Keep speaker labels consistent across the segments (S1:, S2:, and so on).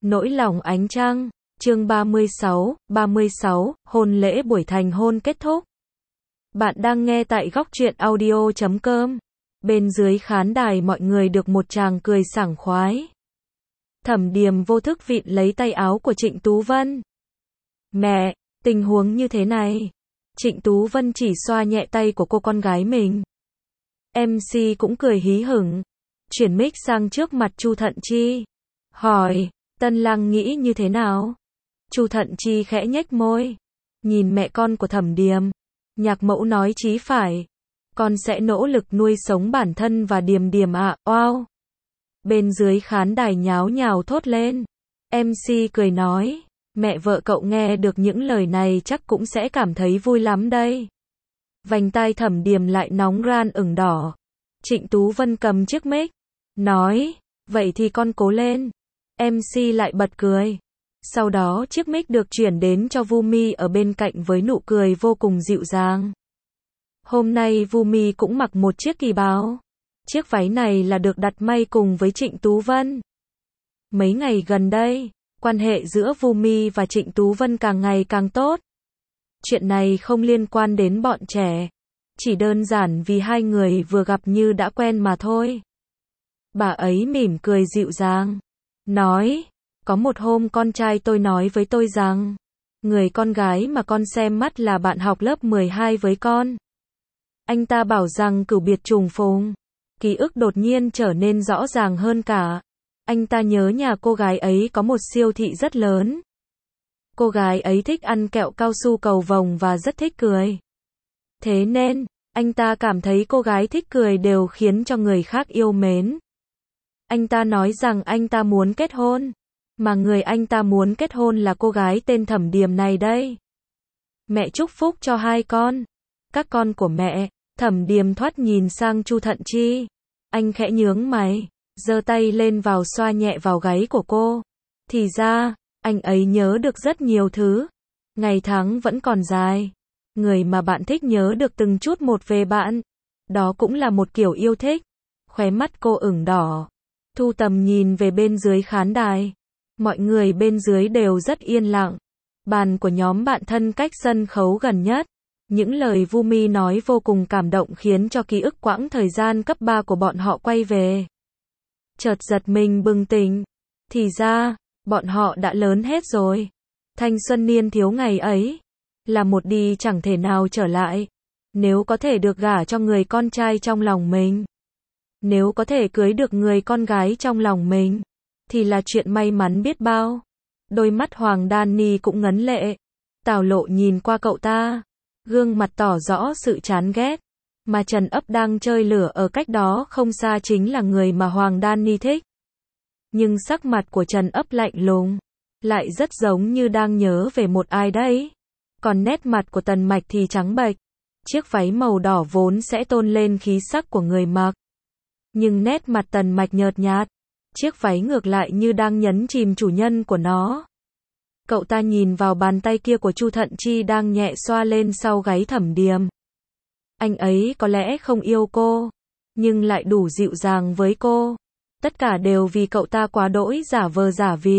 S1: Nỗi lòng ánh trăng, chương 36, hôn lễ buổi thành hôn kết thúc. Bạn đang nghe tại góc truyện audio.com. Bên dưới khán đài mọi người được một tràng cười sảng khoái. Thẩm Điềm vô thức vịn lấy tay áo của Trịnh Tú Vân. Mẹ, tình huống như thế này. Trịnh Tú Vân chỉ xoa nhẹ tay của cô con gái mình. MC cũng cười hí hửng. Chuyển mic sang trước mặt Chu Thận Chi. Hỏi, tân lang nghĩ như thế nào? Chu Thận Chi khẽ nhếch môi. Nhìn mẹ con của Thẩm Điềm. Nhạc mẫu nói chí phải. Con sẽ nỗ lực nuôi sống bản thân và Điềm Điềm ạ, wow. Bên dưới khán đài nháo nhào thốt lên. MC cười nói, mẹ vợ cậu nghe được những lời này chắc cũng sẽ cảm thấy vui lắm đây. Vành tai Thẩm Điềm lại nóng ran ửng đỏ. Trịnh Tú Vân cầm chiếc mic, nói, vậy thì con cố lên. MC lại bật cười. Sau đó chiếc mic được chuyển đến cho Vu Mi ở bên cạnh với nụ cười vô cùng dịu dàng. Hôm nay Vu Mi cũng mặc một chiếc kỳ bào. Chiếc váy này là được đặt may cùng với Trịnh Tú Vân. Mấy ngày gần đây, quan hệ giữa Vu Mi và Trịnh Tú Vân càng ngày càng tốt. Chuyện này không liên quan đến bọn trẻ. Chỉ đơn giản vì hai người vừa gặp như đã quen mà thôi. Bà ấy mỉm cười dịu dàng. Nói, có một hôm con trai tôi nói với tôi rằng, người con gái mà con xem mắt là bạn học lớp 12 với con. Anh ta bảo rằng cửu biệt trùng phùng. Ký ức đột nhiên trở nên rõ ràng hơn cả. Anh ta nhớ nhà cô gái ấy có một siêu thị rất lớn. Cô gái ấy thích ăn kẹo cao su cầu vồng và rất thích cười. Thế nên, anh ta cảm thấy cô gái thích cười đều khiến cho người khác yêu mến. Anh ta nói rằng anh ta muốn kết hôn. Mà người anh ta muốn kết hôn là cô gái tên Thẩm Điềm này đây. Mẹ chúc phúc cho hai con. Các con của mẹ. Thẩm Điềm thoát nhìn sang Chu Thận Chi. Anh khẽ nhướng mày, giơ tay lên vào xoa nhẹ vào gáy của cô. Thì ra, anh ấy nhớ được rất nhiều thứ. Ngày tháng vẫn còn dài. Người mà bạn thích nhớ được từng chút một về bạn. Đó cũng là một kiểu yêu thích. Khóe mắt cô ửng đỏ. Thu tầm nhìn về bên dưới khán đài. Mọi người bên dưới đều rất yên lặng. Bàn của nhóm bạn thân cách sân khấu gần nhất. Những lời Vu Mi nói vô cùng cảm động khiến cho ký ức quãng thời gian cấp 3 của bọn họ quay về. Chợt giật mình bừng tỉnh. Thì ra, bọn họ đã lớn hết rồi. Thanh xuân niên thiếu ngày ấy. Là một đi chẳng thể nào trở lại. Nếu có thể được gả cho người con trai trong lòng mình. Nếu có thể cưới được người con gái trong lòng mình. Thì là chuyện may mắn biết bao. Đôi mắt Hoàng Đan Ni cũng ngấn lệ. Tào Lộ nhìn qua cậu ta. Gương mặt tỏ rõ sự chán ghét. Mà Trần Ấp đang chơi lửa ở cách đó không xa chính là người mà Hoàng Đan Ni thích. Nhưng sắc mặt của Trần Ấp lạnh lùng. Lại rất giống như đang nhớ về một ai đấy. Còn nét mặt của Tần Mạch thì trắng bệch. Chiếc váy màu đỏ vốn sẽ tôn lên khí sắc của người mặc. Nhưng nét mặt Tần Mạch nhợt nhạt. Chiếc váy ngược lại như đang nhấn chìm chủ nhân của nó. Cậu ta nhìn vào bàn tay kia của Chu Thận Chi đang nhẹ xoa lên sau gáy Thẩm Điềm. Anh ấy có lẽ không yêu cô, nhưng lại đủ dịu dàng với cô. Tất cả đều vì cậu ta quá đỗi giả vờ giả vịt.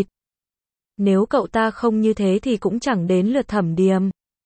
S1: Nếu cậu ta không như thế thì cũng chẳng đến lượt Thẩm Điềm.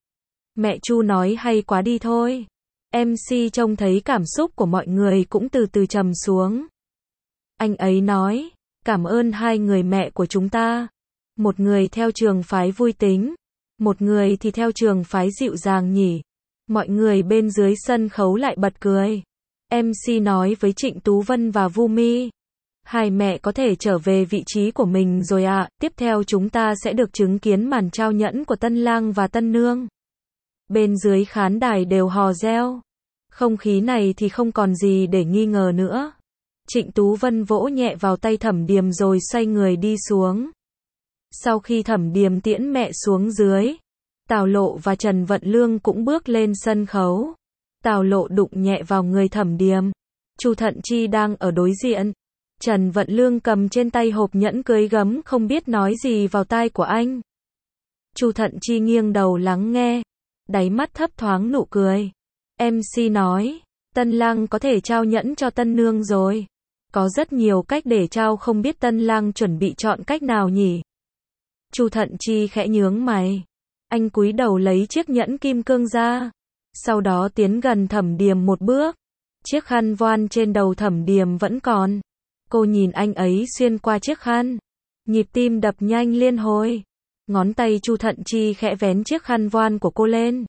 S1: Mẹ Chu nói hay quá đi thôi. MC trông thấy cảm xúc của mọi người cũng từ từ trầm xuống. Anh ấy nói, cảm ơn hai người mẹ của chúng ta. Một người theo trường phái vui tính, một người thì theo trường phái dịu dàng nhỉ. Mọi người bên dưới sân khấu lại bật cười. MC nói với Trịnh Tú Vân và Vu Mi. Hai mẹ có thể trở về vị trí của mình rồi ạ. Tiếp theo chúng ta sẽ được chứng kiến màn trao nhẫn của tân lang và tân nương. Bên dưới khán đài đều hò reo. Không khí này thì không còn gì để nghi ngờ nữa. Trịnh Tú Vân vỗ nhẹ vào tay Thẩm Điềm rồi xoay người đi xuống. Sau khi Thẩm Điềm tiễn mẹ xuống dưới, Tào Lộ và Trần Vận Lương cũng bước lên sân khấu. Tào Lộ đụng nhẹ vào người Thẩm Điềm. Chu Thận Chi đang ở đối diện. Trần Vận Lương cầm trên tay hộp nhẫn cưới gấm không biết nói gì vào tai của anh. Chu Thận Chi nghiêng đầu lắng nghe. Đáy mắt thấp thoáng nụ cười. MC nói, tân lang có thể trao nhẫn cho tân nương rồi. Có rất nhiều cách để trao, không biết tân lang chuẩn bị chọn cách nào nhỉ? Chu Thận Chi khẽ nhướng mày. Anh cúi đầu lấy chiếc nhẫn kim cương ra. Sau đó tiến gần Thẩm Điềm một bước. Chiếc khăn voan trên đầu Thẩm Điềm vẫn còn. Cô nhìn anh ấy xuyên qua chiếc khăn. Nhịp tim đập nhanh liên hồi. Ngón tay Chu Thận Chi khẽ vén chiếc khăn voan của cô lên.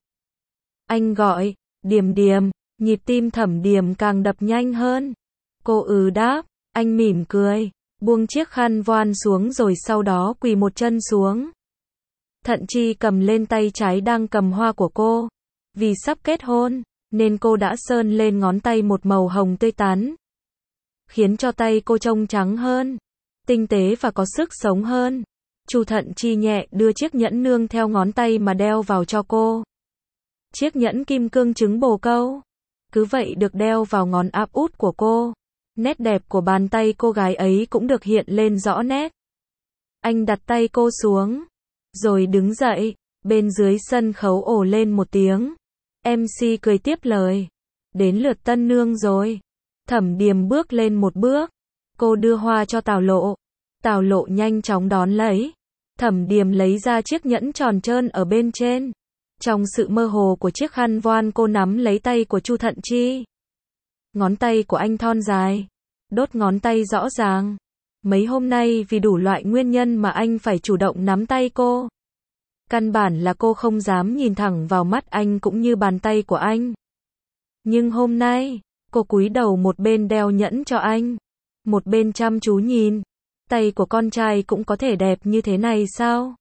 S1: Anh gọi, Điềm Điềm, nhịp tim Thẩm Điềm càng đập nhanh hơn. Cô đáp, anh mỉm cười, buông chiếc khăn voan xuống rồi sau đó quỳ một chân xuống. Thận Chi cầm lên tay trái đang cầm hoa của cô. Vì sắp kết hôn, nên cô đã sơn lên ngón tay một màu hồng tươi tắn. Khiến cho tay cô trông trắng hơn, tinh tế và có sức sống hơn. Chu Thận Chi nhẹ đưa chiếc nhẫn nương theo ngón tay mà đeo vào cho cô. Chiếc nhẫn kim cương trứng bồ câu. Cứ vậy được đeo vào ngón áp út của cô. Nét đẹp của bàn tay cô gái ấy cũng được hiện lên rõ nét. Anh đặt tay cô xuống. Rồi đứng dậy. Bên dưới sân khấu ồ lên một tiếng. MC cười tiếp lời. Đến lượt tân nương rồi. Thẩm Điềm bước lên một bước. Cô đưa hoa cho Tào Lộ. Tào Lộ nhanh chóng đón lấy. Thẩm Điềm lấy ra chiếc nhẫn tròn trơn ở bên trên. Trong sự mơ hồ của chiếc khăn voan cô nắm lấy tay của Chu Thận Chi. Ngón tay của anh thon dài. Đốt ngón tay rõ ràng. Mấy hôm nay vì đủ loại nguyên nhân mà anh phải chủ động nắm tay cô. Căn bản là cô không dám nhìn thẳng vào mắt anh cũng như bàn tay của anh. Nhưng hôm nay, cô cúi đầu một bên đeo nhẫn cho anh. Một bên chăm chú nhìn. Tay của con trai cũng có thể đẹp như thế này sao?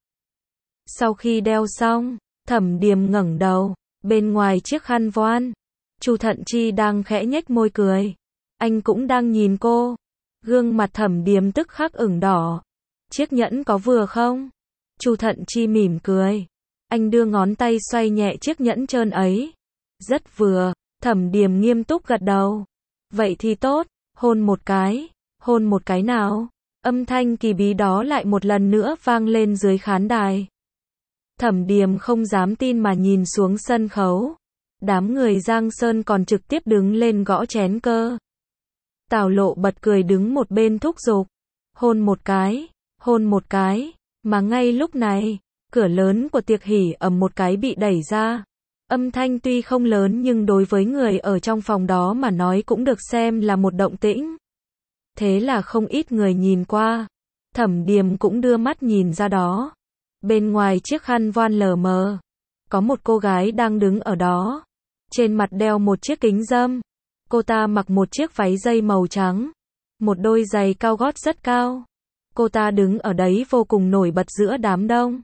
S1: Sau khi đeo xong, Thẩm Điềm ngẩng đầu. Bên ngoài chiếc khăn voan, Chu Thận Chi đang khẽ nhếch môi cười. Anh cũng đang nhìn cô. Gương mặt Thẩm Điềm tức khắc ửng đỏ. Chiếc nhẫn có vừa không? Chu Thận Chi mỉm cười. Anh đưa ngón tay xoay nhẹ chiếc nhẫn trơn ấy. Rất vừa. Thẩm Điềm nghiêm túc gật đầu. Vậy thì tốt, hôn một cái. Hôn một cái nào? Âm thanh kỳ bí đó lại một lần nữa vang lên dưới khán đài. Thẩm Điềm không dám tin mà nhìn xuống sân khấu. Đám người Giang Sơn còn trực tiếp đứng lên gõ chén cơ. Tào Lộ bật cười đứng một bên thúc giục. Hôn một cái, hôn một cái. Mà ngay lúc này, cửa lớn của tiệc hỉ ầm một cái bị đẩy ra. Âm thanh tuy không lớn nhưng đối với người ở trong phòng đó mà nói cũng được xem là một động tĩnh. Thế là không ít người nhìn qua. Thẩm Điềm cũng đưa mắt nhìn ra đó. Bên ngoài chiếc khăn voan lờ mờ, có một cô gái đang đứng ở đó. Trên mặt đeo một chiếc kính râm. Cô ta mặc một chiếc váy dây màu trắng. Một đôi giày cao gót rất cao. Cô ta đứng ở đấy vô cùng nổi bật giữa đám đông.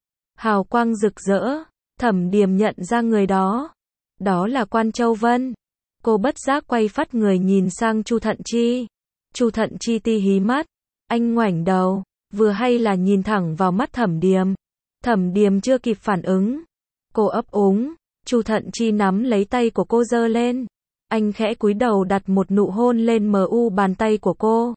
S1: Hào quang rực rỡ. Thẩm Điềm nhận ra người đó. Đó là Quan Châu Vân. Cô bất giác quay phắt người nhìn sang Chu Thận Chi. Chu Thận Chi ti hí mắt. Anh ngoảnh đầu. Vừa hay là nhìn thẳng vào mắt Thẩm Điềm. Thẩm Điềm chưa kịp phản ứng. Cô ấp úng. Chu Thận Chi nắm lấy tay của cô giơ lên. Anh khẽ cúi đầu đặt một nụ hôn lên bàn tay của cô.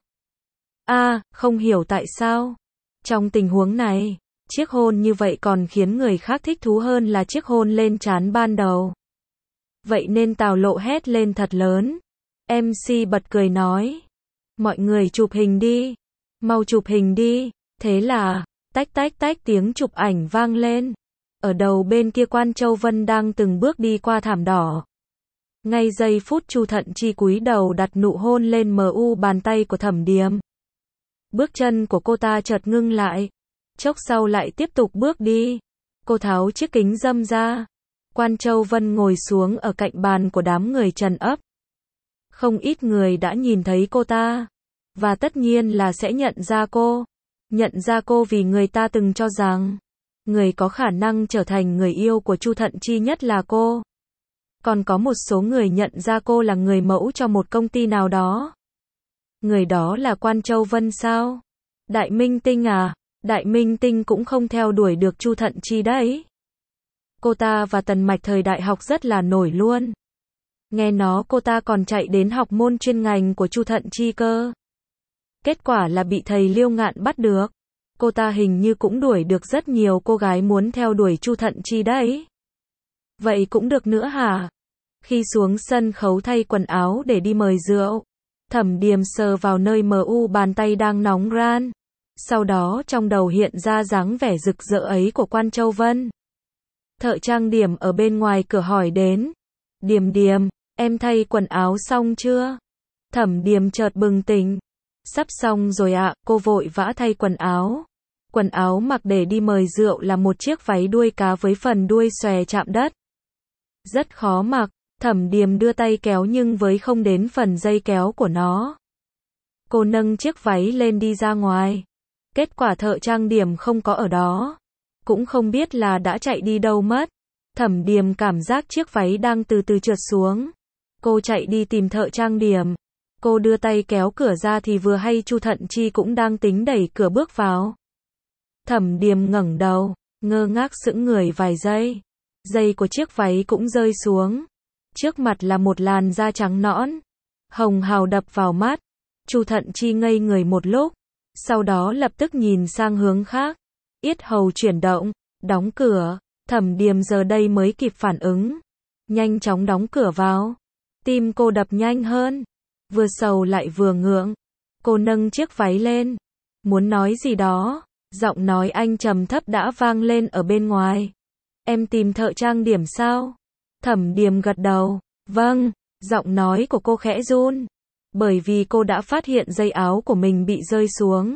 S1: Không hiểu tại sao. Trong tình huống này, chiếc hôn như vậy còn khiến người khác thích thú hơn là chiếc hôn lên trán ban đầu. Vậy nên Tào Lộ hét lên thật lớn. MC bật cười nói. Mọi người chụp hình đi. Mau chụp hình đi. Thế là, tách tách tách tiếng chụp ảnh vang lên. Ở đầu bên kia Quan Châu Vân đang từng bước đi qua thảm đỏ. Ngay giây phút Chu Thận Chi cúi đầu đặt nụ hôn lên bàn tay của Thẩm Điềm. Bước chân của cô ta chợt ngưng lại. Chốc sau lại tiếp tục bước đi. Cô tháo chiếc kính râm ra. Quan Châu Vân ngồi xuống ở cạnh bàn của đám người trần ấp. Không ít người đã nhìn thấy cô ta. Và tất nhiên là sẽ nhận ra cô. Nhận ra cô vì người ta từng cho rằng người có khả năng trở thành người yêu của Chu Thận Chi nhất là cô. Còn có một số người nhận ra cô là người mẫu cho một công ty nào đó. Người đó là Quan Châu Vân sao? Đại minh tinh à? Đại minh tinh cũng không theo đuổi được Chu Thận Chi đấy. Cô ta và Tần Mạch thời đại học rất là nổi luôn. Nghe nói cô ta còn chạy đến học môn chuyên ngành của Chu Thận Chi cơ. Kết quả là bị thầy Liêu Ngạn bắt được. Cô ta hình như cũng đuổi được rất nhiều cô gái muốn theo đuổi Chu Thận Chi đấy. Vậy cũng được nữa hả? Khi xuống sân khấu thay quần áo để đi mời rượu, Thẩm Điềm sờ vào nơi bàn tay đang nóng ran. Sau đó trong đầu hiện ra dáng vẻ rực rỡ ấy của Quan Châu Vân. Thợ trang điểm ở bên ngoài cửa hỏi đến. Điềm Điềm, em thay quần áo xong chưa? Thẩm Điềm chợt bừng tỉnh. Sắp xong rồi ạ, cô vội vã thay quần áo. Quần áo mặc để đi mời rượu là một chiếc váy đuôi cá với phần đuôi xòe chạm đất. Rất khó mặc, Thẩm Điềm đưa tay kéo nhưng với không đến phần dây kéo của nó. Cô nâng chiếc váy lên đi ra ngoài. Kết quả thợ trang điểm không có ở đó. Cũng không biết là đã chạy đi đâu mất. Thẩm Điềm cảm giác chiếc váy đang từ từ trượt xuống. Cô chạy đi tìm thợ trang điểm. Cô đưa tay kéo cửa ra thì vừa hay Chu Thận Chi cũng đang tính đẩy cửa bước vào. Thẩm Điềm ngẩng đầu, ngơ ngác sững người vài giây. Dây của chiếc váy cũng rơi xuống. Trước mặt là một làn da trắng nõn, hồng hào đập vào mắt. Chu Thận Chi ngây người một lúc, sau đó lập tức nhìn sang hướng khác. Yết hầu chuyển động, đóng cửa. Thẩm Điềm giờ đây mới kịp phản ứng, nhanh chóng đóng cửa vào. Tim cô đập nhanh hơn, vừa sầu lại vừa ngượng. Cô nâng chiếc váy lên, muốn nói gì đó. Giọng nói anh trầm thấp đã vang lên ở bên ngoài. Em tìm thợ trang điểm sao? Thẩm Điềm gật đầu. Vâng. Giọng nói của cô khẽ run, bởi vì cô đã phát hiện dây áo của mình bị rơi xuống.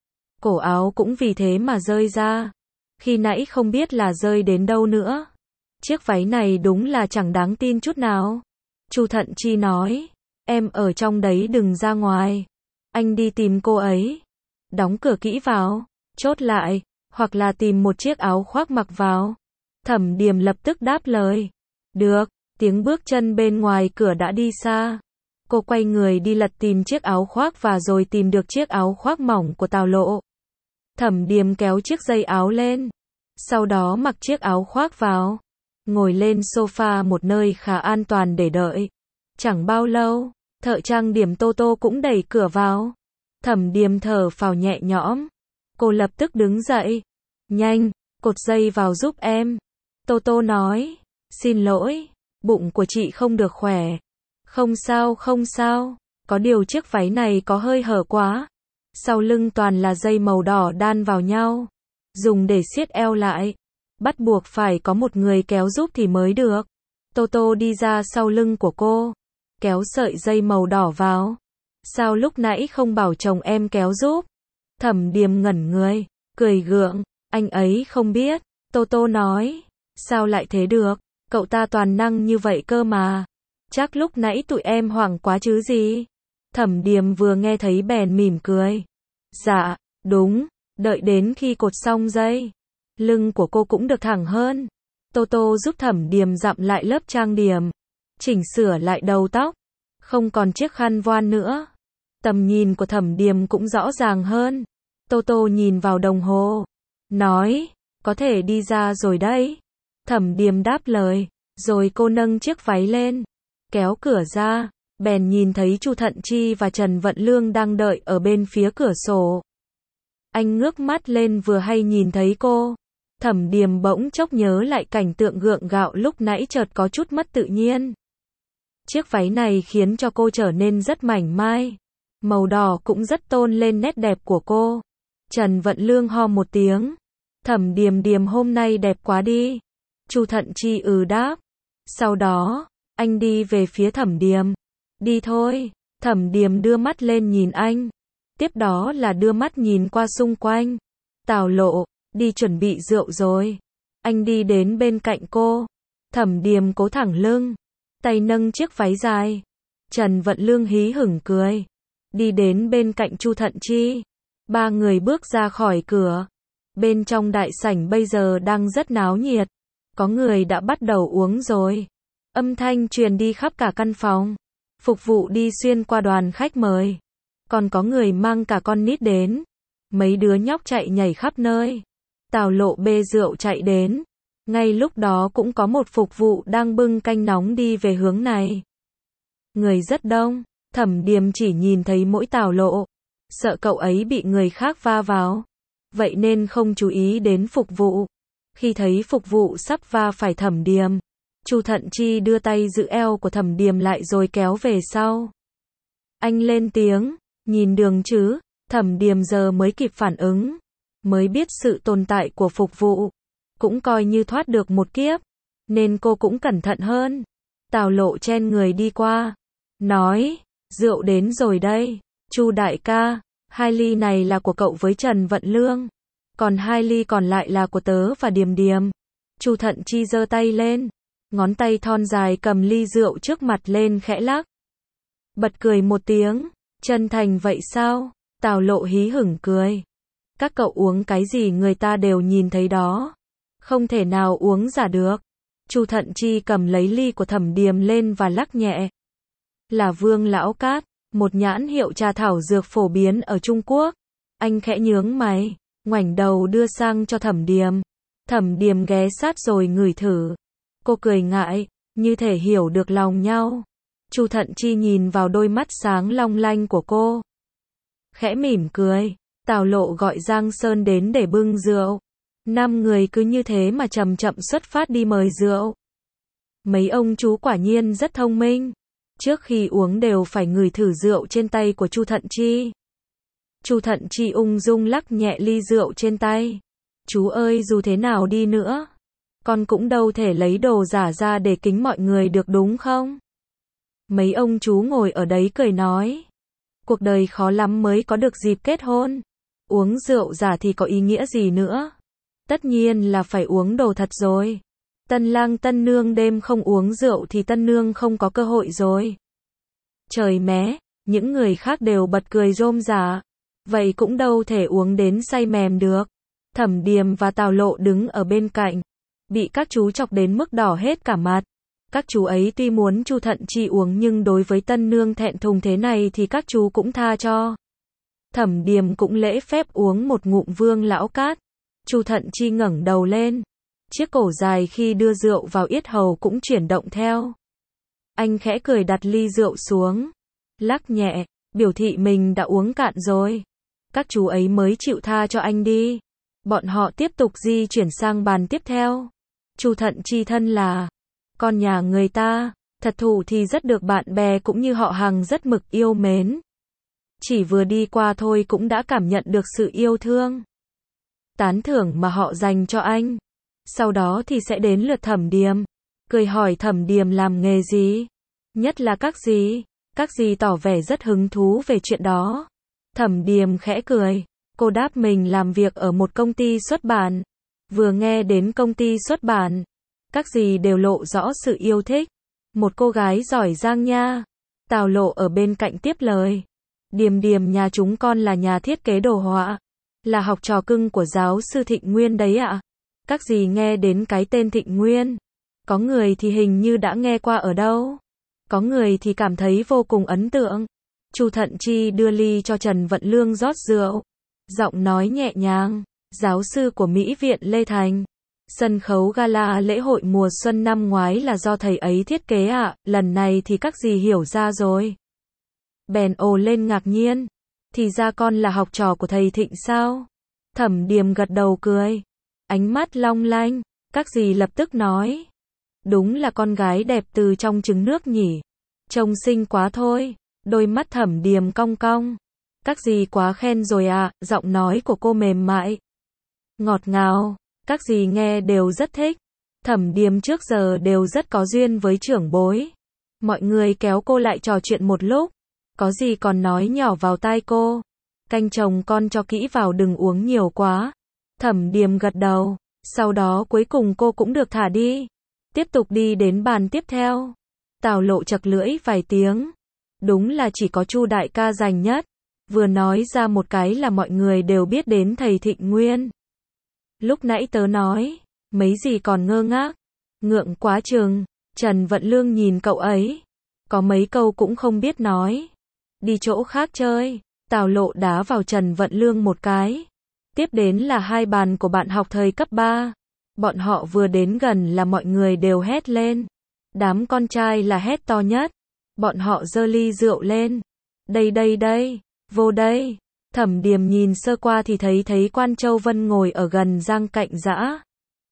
S1: Cổ áo cũng vì thế mà rơi ra. Khi nãy không biết là rơi đến đâu nữa. Chiếc váy này đúng là chẳng đáng tin chút nào. Chu Thận Chi nói. Em ở trong đấy đừng ra ngoài. Anh đi tìm cô ấy. Đóng cửa kỹ vào. Chốt lại. Hoặc là tìm một chiếc áo khoác mặc vào. Thẩm Điềm lập tức đáp lời. Được. Tiếng bước chân bên ngoài cửa đã đi xa. Cô quay người đi lật tìm chiếc áo khoác và rồi tìm được chiếc áo khoác mỏng của Tào Lộ. Thẩm Điềm kéo chiếc dây áo lên. Sau đó mặc chiếc áo khoác vào. Ngồi lên sofa một nơi khá an toàn để đợi. Chẳng bao lâu, thợ trang điểm Tô Tô cũng đẩy cửa vào. Thẩm Điềm thở phào nhẹ nhõm. Cô lập tức đứng dậy. Nhanh, cột dây vào giúp em. Tô Tô nói. Xin lỗi, bụng của chị không được khỏe. Không sao không sao, có điều chiếc váy này có hơi hở quá. Sau lưng toàn là dây màu đỏ đan vào nhau. Dùng để siết eo lại. Bắt buộc phải có một người kéo giúp thì mới được. Tô Tô đi ra sau lưng của cô. Kéo sợi dây màu đỏ vào. Sao lúc nãy không bảo chồng em kéo giúp? Thẩm Điềm ngẩn người, cười gượng. Anh ấy không biết. Tô Tô nói. Sao lại thế được? Cậu ta toàn năng như vậy cơ mà. Chắc lúc nãy tụi em hoảng quá chứ gì? Thẩm Điềm vừa nghe thấy bèn mỉm cười. Dạ, đúng. Đợi đến khi cột xong dây, lưng của cô cũng được thẳng hơn. Tô Tô giúp Thẩm Điềm dặm lại lớp trang điểm, chỉnh sửa lại đầu tóc, không còn chiếc khăn voan nữa. Tầm nhìn của Thẩm Điềm cũng rõ ràng hơn. Tô Tô nhìn vào đồng hồ, nói, có thể đi ra rồi đấy. Thẩm Điềm đáp lời, rồi cô nâng chiếc váy lên, kéo cửa ra, bèn nhìn thấy Chu Thận Chi và Trần Vận Lương đang đợi ở bên phía cửa sổ. Anh ngước mắt lên vừa hay nhìn thấy cô. Thẩm Điềm bỗng chốc nhớ lại cảnh tượng gượng gạo lúc nãy chợt có chút mất tự nhiên. Chiếc váy này khiến cho cô trở nên rất mảnh mai. Màu đỏ cũng rất tôn lên nét đẹp của cô. Trần Vận Lương ho một tiếng. Thẩm Điềm hôm nay đẹp quá đi. Chu Thận Chi đáp. Sau đó, anh đi về phía Thẩm Điềm. Đi thôi. Thẩm Điềm đưa mắt lên nhìn anh. Tiếp đó là đưa mắt nhìn qua xung quanh. Tào Lộ, đi chuẩn bị rượu rồi. Anh đi đến bên cạnh cô. Thẩm Điềm cố thẳng lưng, tay nâng chiếc váy dài. Trần Vận Lương hí hửng cười, đi đến bên cạnh Chu Thận Chi. Ba người bước ra khỏi cửa. Bên trong đại sảnh bây giờ đang rất náo nhiệt. Có người đã bắt đầu uống rồi. Âm thanh truyền đi khắp cả căn phòng. Phục vụ đi xuyên qua đoàn khách mời. Còn có người mang cả con nít đến. Mấy đứa nhóc chạy nhảy khắp nơi. Tào Lộ bê rượu chạy đến. Ngay lúc đó cũng có một phục vụ đang bưng canh nóng đi về hướng này. Người rất đông. Thẩm Điềm chỉ nhìn thấy mỗi Tào Lộ. Sợ cậu ấy bị người khác va vào. Vậy nên không chú ý đến phục vụ. Khi thấy phục vụ sắp va phải Thẩm Điềm, Chu Thận Chi đưa tay giữ eo của Thẩm Điềm lại rồi kéo về sau. Anh lên tiếng, nhìn đường chứ? Thẩm Điềm giờ mới kịp phản ứng, mới biết sự tồn tại của phục vụ, cũng coi như thoát được một kiếp, nên cô cũng cẩn thận hơn. Tào Lộ chen người đi qua, nói, rượu đến rồi đây, Chu đại ca, 2 ly này là của cậu với Trần Vận Lương, còn 2 ly còn lại là của tớ và Điềm Điềm. Chu Thận Chi giơ tay lên, ngón tay thon dài cầm ly rượu trước mặt lên khẽ lắc. Bật cười một tiếng, chân thành vậy sao? Tào Lộ hí hửng cười. Các cậu uống cái gì người ta đều nhìn thấy đó. Không thể nào uống giả được. Chu Thận Chi cầm lấy ly của Thẩm Điềm lên và lắc nhẹ. Là Vương Lão Cát, một nhãn hiệu trà thảo dược phổ biến ở Trung Quốc. Anh khẽ nhướng mày, ngoảnh đầu đưa sang cho Thẩm Điềm. Thẩm Điềm ghé sát rồi ngửi thử. Cô cười ngại, như thể hiểu được lòng nhau. Chu Thận Chi nhìn vào đôi mắt sáng long lanh của cô. Khẽ mỉm cười, Tào Lộ gọi Giang Sơn đến để bưng rượu. 5 người cứ như thế mà chậm chậm xuất phát đi mời rượu. Mấy ông chú quả nhiên rất thông minh. Trước khi uống đều phải ngửi thử rượu trên tay của Chu Thận Chi. Chu Thận Chi ung dung lắc nhẹ ly rượu trên tay. Chú ơi, dù thế nào đi nữa, con cũng đâu thể lấy đồ giả ra để kính mọi người được đúng không? Mấy ông chú ngồi ở đấy cười nói. Cuộc đời khó lắm mới có được dịp kết hôn. Uống rượu giả thì có ý nghĩa gì nữa? Tất nhiên là phải uống đồ thật rồi. Tân lang tân nương đêm không uống rượu thì tân nương không có cơ hội rồi. Trời mé, những người khác đều bật cười rôm rả. Vậy cũng đâu thể uống đến say mềm được. Thẩm Điềm và Tào Lộ đứng ở bên cạnh, bị các chú chọc đến mức đỏ hết cả mặt. Các chú ấy tuy muốn Chu Thận Chi uống nhưng đối với tân nương thẹn thùng thế này thì các chú cũng tha cho. Thẩm Điềm cũng lễ phép uống một ngụm Vương Lão Cát. Chu Thận Chi ngẩng đầu lên. Chiếc cổ dài khi đưa rượu vào yết hầu cũng chuyển động theo. Anh khẽ cười đặt ly rượu xuống, lắc nhẹ, biểu thị mình đã uống cạn rồi. Các chú ấy mới chịu tha cho anh đi. Bọn họ tiếp tục di chuyển sang bàn tiếp theo. Chu Thận Chi thân là con nhà người ta, thật thù thì rất được bạn bè cũng như họ hàng rất mực yêu mến. Chỉ vừa đi qua thôi cũng đã cảm nhận được sự yêu thương, tán thưởng mà họ dành cho anh. Sau đó thì sẽ đến lượt Thẩm Điềm. Cười hỏi Thẩm Điềm làm nghề gì? Nhất là các gì? Các gì tỏ vẻ rất hứng thú về chuyện đó. Thẩm Điềm khẽ cười. Cô đáp mình làm việc ở một công ty xuất bản. Vừa nghe đến công ty xuất bản, các gì đều lộ rõ sự yêu thích. Một cô gái giỏi giang nha. Tào Lộ ở bên cạnh tiếp lời. Điềm Điềm nhà chúng con là nhà thiết kế đồ họa. Là học trò cưng của giáo sư Thịnh Nguyên đấy ạ. Các gì nghe đến cái tên Thịnh Nguyên. Có người thì hình như đã nghe qua ở đâu. Có người thì cảm thấy vô cùng ấn tượng. Chu Thận Chi đưa ly cho Trần Vận Lương rót rượu. Giọng nói nhẹ nhàng. Giáo sư của Mỹ viện Lê Thành. Sân khấu gala lễ hội mùa xuân năm ngoái là do thầy ấy thiết kế ạ. Lần này thì các gì hiểu ra rồi. Bèn ồ lên ngạc nhiên. Thì ra con là học trò của thầy Thịnh sao? Thẩm Điềm gật đầu cười. Ánh mắt long lanh. Các gì lập tức nói. Đúng là con gái đẹp từ trong trứng nước nhỉ. Trông xinh quá thôi. Đôi mắt Thẩm Điềm cong cong. Các gì quá khen rồi ạ. Giọng nói của cô mềm mại, ngọt ngào. Các gì nghe đều rất thích. Thẩm Điềm trước giờ đều rất có duyên với trưởng bối. Mọi người kéo cô lại trò chuyện một lúc. Có gì còn nói nhỏ vào tai cô. Canh chồng con cho kỹ vào đừng uống nhiều quá. Thẩm Điềm gật đầu. Sau đó cuối cùng cô cũng được thả đi. Tiếp tục đi đến bàn tiếp theo. Tào Lộ chật lưỡi vài tiếng. Đúng là chỉ có Chu đại ca rành nhất. Vừa nói ra một cái là mọi người đều biết đến thầy Thịnh Nguyên. Lúc nãy tớ nói, mấy gì còn ngơ ngác. Ngượng quá chừng. Trần Vận Lương nhìn cậu ấy. Có mấy câu cũng không biết nói. Đi chỗ khác chơi. Tào Lộ đá vào Trần Vận Lương một cái. Tiếp đến là 2 bàn của bạn học thời cấp 3. Bọn họ vừa đến gần là mọi người đều hét lên. Đám con trai là hét to nhất. Bọn họ giơ ly rượu lên. Đây đây đây, vô đây. Thẩm Điềm nhìn sơ qua thì thấy Quan Châu Vân ngồi ở gần Giang Cạnh Dã.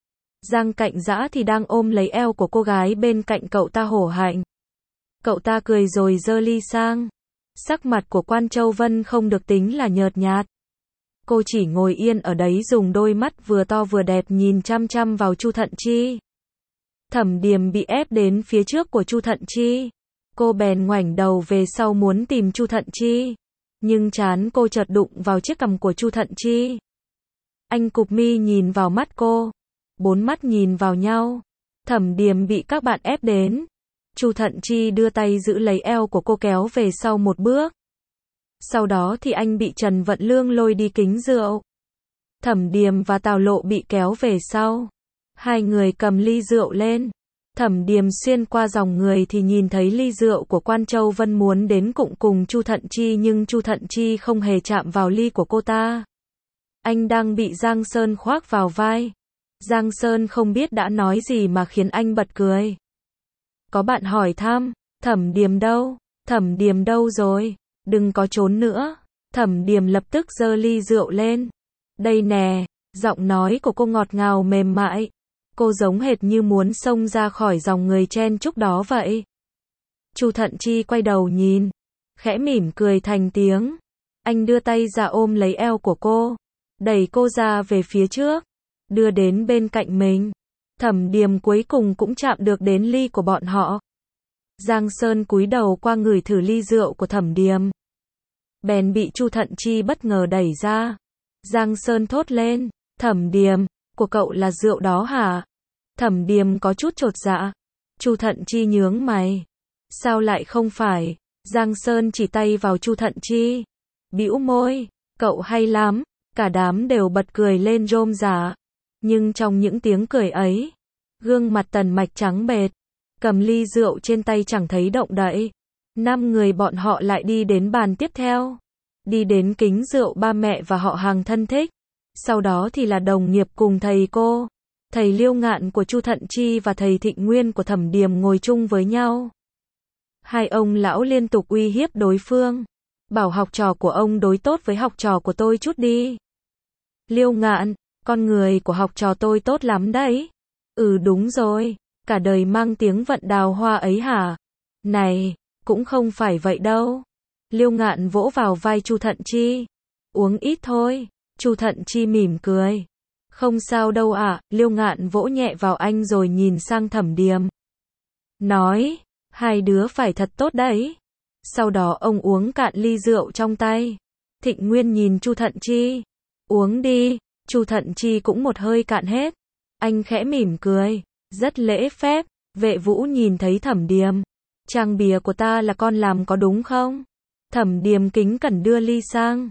S1: Giang Cạnh Dã thì đang ôm lấy eo của cô gái bên cạnh cậu ta hổ hạnh. Cậu ta cười rồi giơ ly sang. Sắc mặt của Quan Châu Vân không được tính là nhợt nhạt. Cô chỉ ngồi yên ở đấy dùng đôi mắt vừa to vừa đẹp nhìn chăm chăm vào Chu Thận Chi. Thẩm Điềm bị ép đến phía trước của Chu Thận Chi. Cô bèn ngoảnh đầu về sau muốn tìm Chu Thận Chi. Nhưng trán cô chợt đụng vào chiếc cằm của Chu Thận Chi. Anh cụp mi nhìn vào mắt cô. Bốn mắt nhìn vào nhau. Thẩm Điềm bị các bạn ép đến. Chu Thận Chi đưa tay giữ lấy eo của cô kéo về sau một bước. Sau đó thì anh bị Trần Vận Lương lôi đi kính rượu. Thẩm Điềm và Tào Lộ bị kéo về sau. Hai người cầm ly rượu lên. Thẩm Điềm xuyên qua dòng người thì nhìn thấy ly rượu của Quan Châu Vân muốn đến cụng cùng Chu Thận Chi nhưng Chu Thận Chi không hề chạm vào ly của cô ta. Anh đang bị Giang Sơn khoác vào vai. Giang Sơn không biết đã nói gì mà khiến anh bật cười. Có bạn hỏi thăm, Thẩm Điềm đâu? Thẩm Điềm đâu rồi? Đừng có trốn nữa. Thẩm Điềm lập tức giơ ly rượu lên. Đây nè, giọng nói của cô ngọt ngào mềm mại. Cô giống hệt như muốn xông ra khỏi dòng người chen chúc đó vậy. Chu Thận Chi quay đầu nhìn, khẽ mỉm cười thành tiếng. Anh đưa tay ra ôm lấy eo của cô, đẩy cô ra về phía trước, đưa đến bên cạnh mình. Thẩm Điềm cuối cùng cũng chạm được đến ly của bọn họ. Giang Sơn cúi đầu qua ngửi thử ly rượu của Thẩm Điềm. Bèn bị Chu Thận Chi bất ngờ đẩy ra. Giang Sơn thốt lên, Thẩm Điềm, của cậu là rượu đó hả? Thẩm Điềm có chút chột dạ. Chu Thận Chi nhướng mày. Sao lại không phải? Giang Sơn chỉ tay vào Chu Thận Chi. Bĩu môi, cậu hay lắm. Cả đám đều bật cười lên rôm rả. Nhưng trong những tiếng cười ấy, gương mặt Tần Mạch trắng bệch, cầm ly rượu trên tay chẳng thấy động đậy. 5 người bọn họ lại đi đến bàn tiếp theo. Đi đến kính rượu ba mẹ và họ hàng thân thích. Sau đó thì là đồng nghiệp cùng thầy cô. Thầy Liêu Ngạn của Chu Thận Chi và thầy Thịnh Nguyên của Thẩm Điềm ngồi chung với nhau. Hai ông lão liên tục uy hiếp đối phương. Bảo học trò của ông đối tốt với học trò của tôi chút đi. Liêu Ngạn, con người của học trò tôi tốt lắm đấy. Ừ đúng rồi, cả đời mang tiếng Vận Đào Hoa ấy hả? Này, cũng không phải vậy đâu. Liêu Ngạn vỗ vào vai Chu Thận Chi. Uống ít thôi. Chu Thận Chi mỉm cười. Không sao đâu ạ. Liêu Ngạn vỗ nhẹ vào anh rồi nhìn sang Thẩm Điềm. Nói, hai đứa phải thật tốt đấy. Sau đó ông uống cạn ly rượu trong tay. Thịnh Nguyên nhìn Chu Thận Chi. Uống đi. Chu Thận Chi cũng một hơi cạn hết. Anh khẽ mỉm cười. Rất lễ phép. Vệ Vũ nhìn thấy Thẩm Điềm. Chàng bìa của ta là con làm có đúng không? Thẩm Điềm kính cẩn đưa ly sang.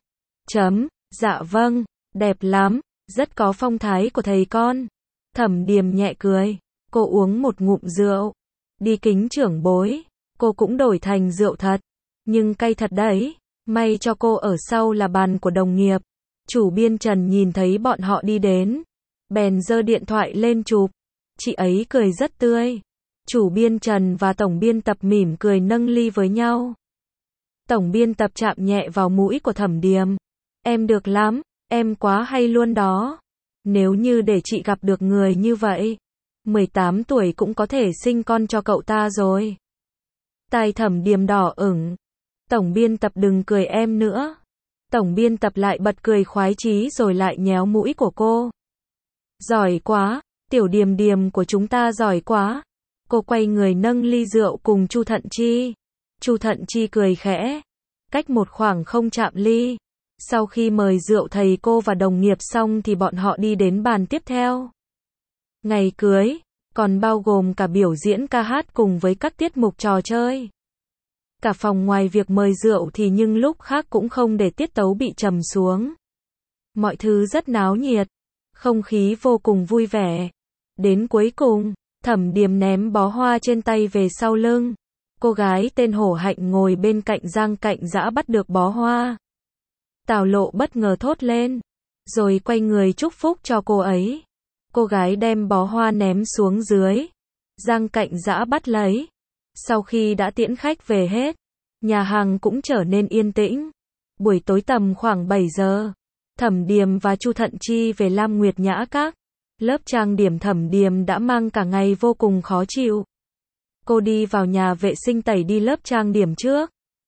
S1: Dạ vâng, đẹp lắm, rất có phong thái của thầy con. Thẩm Điềm nhẹ cười. Cô uống một ngụm rượu. Đi kính trưởng bối. Cô cũng đổi thành rượu thật. Nhưng cay thật đấy. May cho cô ở sau là bàn của đồng nghiệp. Chủ biên Trần nhìn thấy bọn họ đi đến. Bèn giơ điện thoại lên chụp. Chị ấy cười rất tươi. Chủ biên Trần và tổng biên tập mỉm cười nâng ly với nhau. Tổng biên tập chạm nhẹ vào mũi của Thẩm Điềm. Em được lắm, em quá hay luôn đó. Nếu như để chị gặp được người như vậy, 18 tuổi cũng có thể sinh con cho cậu ta rồi. Tai Thẩm Điềm đỏ ửng. Tổng biên tập đừng cười em nữa. Tổng biên tập lại bật cười khoái chí rồi lại nhéo mũi của cô. Giỏi quá, tiểu Điềm Điềm của chúng ta giỏi quá. Cô quay người nâng ly rượu cùng Chu Thận Chi. Chu Thận Chi cười khẽ. Cách một khoảng không chạm ly. Sau khi mời rượu thầy cô và đồng nghiệp xong thì bọn họ đi đến bàn tiếp theo. Ngày cưới, còn bao gồm cả biểu diễn ca hát cùng với các tiết mục trò chơi. Cả phòng ngoài việc mời rượu thì nhưng lúc khác cũng không để tiết tấu bị trầm xuống. Mọi thứ rất náo nhiệt, không khí vô cùng vui vẻ. Đến cuối cùng, Thẩm Điềm ném bó hoa trên tay về sau lưng. Cô gái tên Hổ Hạnh ngồi bên cạnh Giang Cạnh Dã bắt được bó hoa. Tào Lộ bất ngờ thốt lên, rồi quay người chúc phúc cho cô ấy. Cô gái đem bó hoa ném xuống dưới. Giang Cạnh Dã bắt lấy. Sau khi đã tiễn khách về hết, nhà hàng cũng trở nên yên tĩnh. Buổi tối tầm khoảng 7 giờ, Thẩm Điềm và Chu Thận Chi về Lam Nguyệt Nhã Các. Lớp trang điểm Thẩm Điềm đã mang cả ngày vô cùng khó chịu. Cô đi vào nhà vệ sinh tẩy đi lớp trang điểm trước.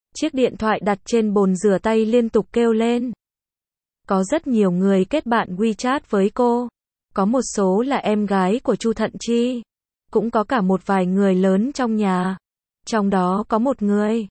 S1: Chiếc điện thoại đặt trên bồn rửa tay liên tục kêu lên. Có rất nhiều người kết bạn WeChat với cô. Có một số là em gái của Chu Thận Chi. Cũng có cả một vài người lớn trong nhà. Trong đó có một người.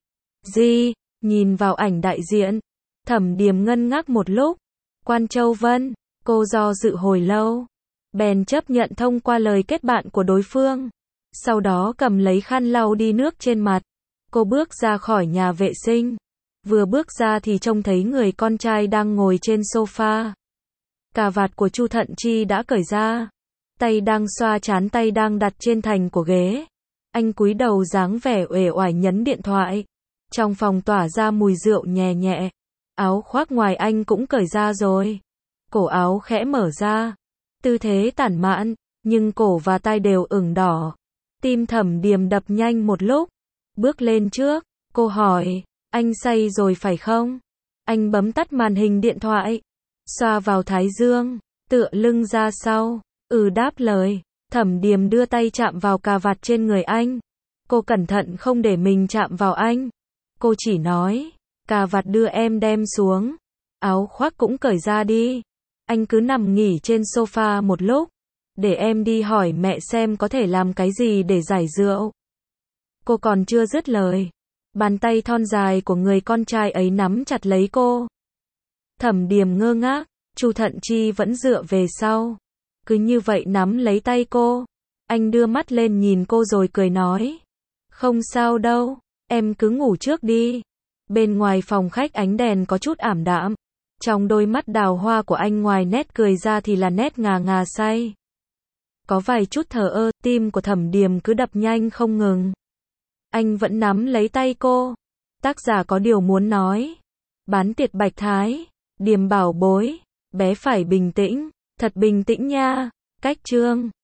S1: Nhìn vào ảnh đại diện. Thẩm Điềm ngân ngác một lúc. Quan Châu Vân. Cô do dự hồi lâu. Bèn chấp nhận thông qua lời kết bạn của đối phương. Sau đó cầm lấy khăn lau đi nước trên mặt. Cô bước ra khỏi nhà vệ sinh. Vừa bước ra thì trông thấy người con trai đang ngồi trên sofa. Cà vạt của Chu Thận Chi đã cởi ra. Tay đang xoa trán, tay đang đặt trên thành của ghế. Anh cúi đầu dáng vẻ uể oải nhấn điện thoại. Trong phòng tỏa ra mùi rượu nhẹ nhẹ. Áo khoác ngoài anh cũng cởi ra rồi. Cổ áo khẽ mở ra. Tư thế tản mạn, nhưng cổ và tai đều ửng đỏ. Tim Thẩm Điềm đập nhanh một lúc. Bước lên trước, cô hỏi, anh say rồi phải không? Anh bấm tắt màn hình điện thoại. Xoa vào thái dương, tựa lưng ra sau. Đáp lời. Thẩm Điềm đưa tay chạm vào cà vạt trên người anh. Cô cẩn thận không để mình chạm vào anh. Cô chỉ nói, cà vạt đưa em đem xuống. Áo khoác cũng cởi ra đi. Anh cứ nằm nghỉ trên sofa một lúc. Để em đi hỏi mẹ xem có thể làm cái gì để giải rượu. Cô còn chưa dứt lời. Bàn tay thon dài của người con trai ấy nắm chặt lấy cô. Thẩm Điềm ngơ ngác. Chu Thận Chi vẫn dựa về sau. Cứ như vậy nắm lấy tay cô. Anh đưa mắt lên nhìn cô rồi cười nói. Không sao đâu, em cứ ngủ trước đi. Bên ngoài phòng khách ánh đèn có chút ảm đạm. Trong đôi mắt đào hoa của anh ngoài nét cười ra thì là nét ngà ngà say. Có vài chút thờ ơ, tim của Thẩm Điềm cứ đập nhanh không ngừng. Anh vẫn nắm lấy tay cô. Tác giả có điều muốn nói. Bán tiệt Bạch Thái. Điềm bảo bối. Bé phải bình tĩnh. Thật bình tĩnh nha. Cách chương.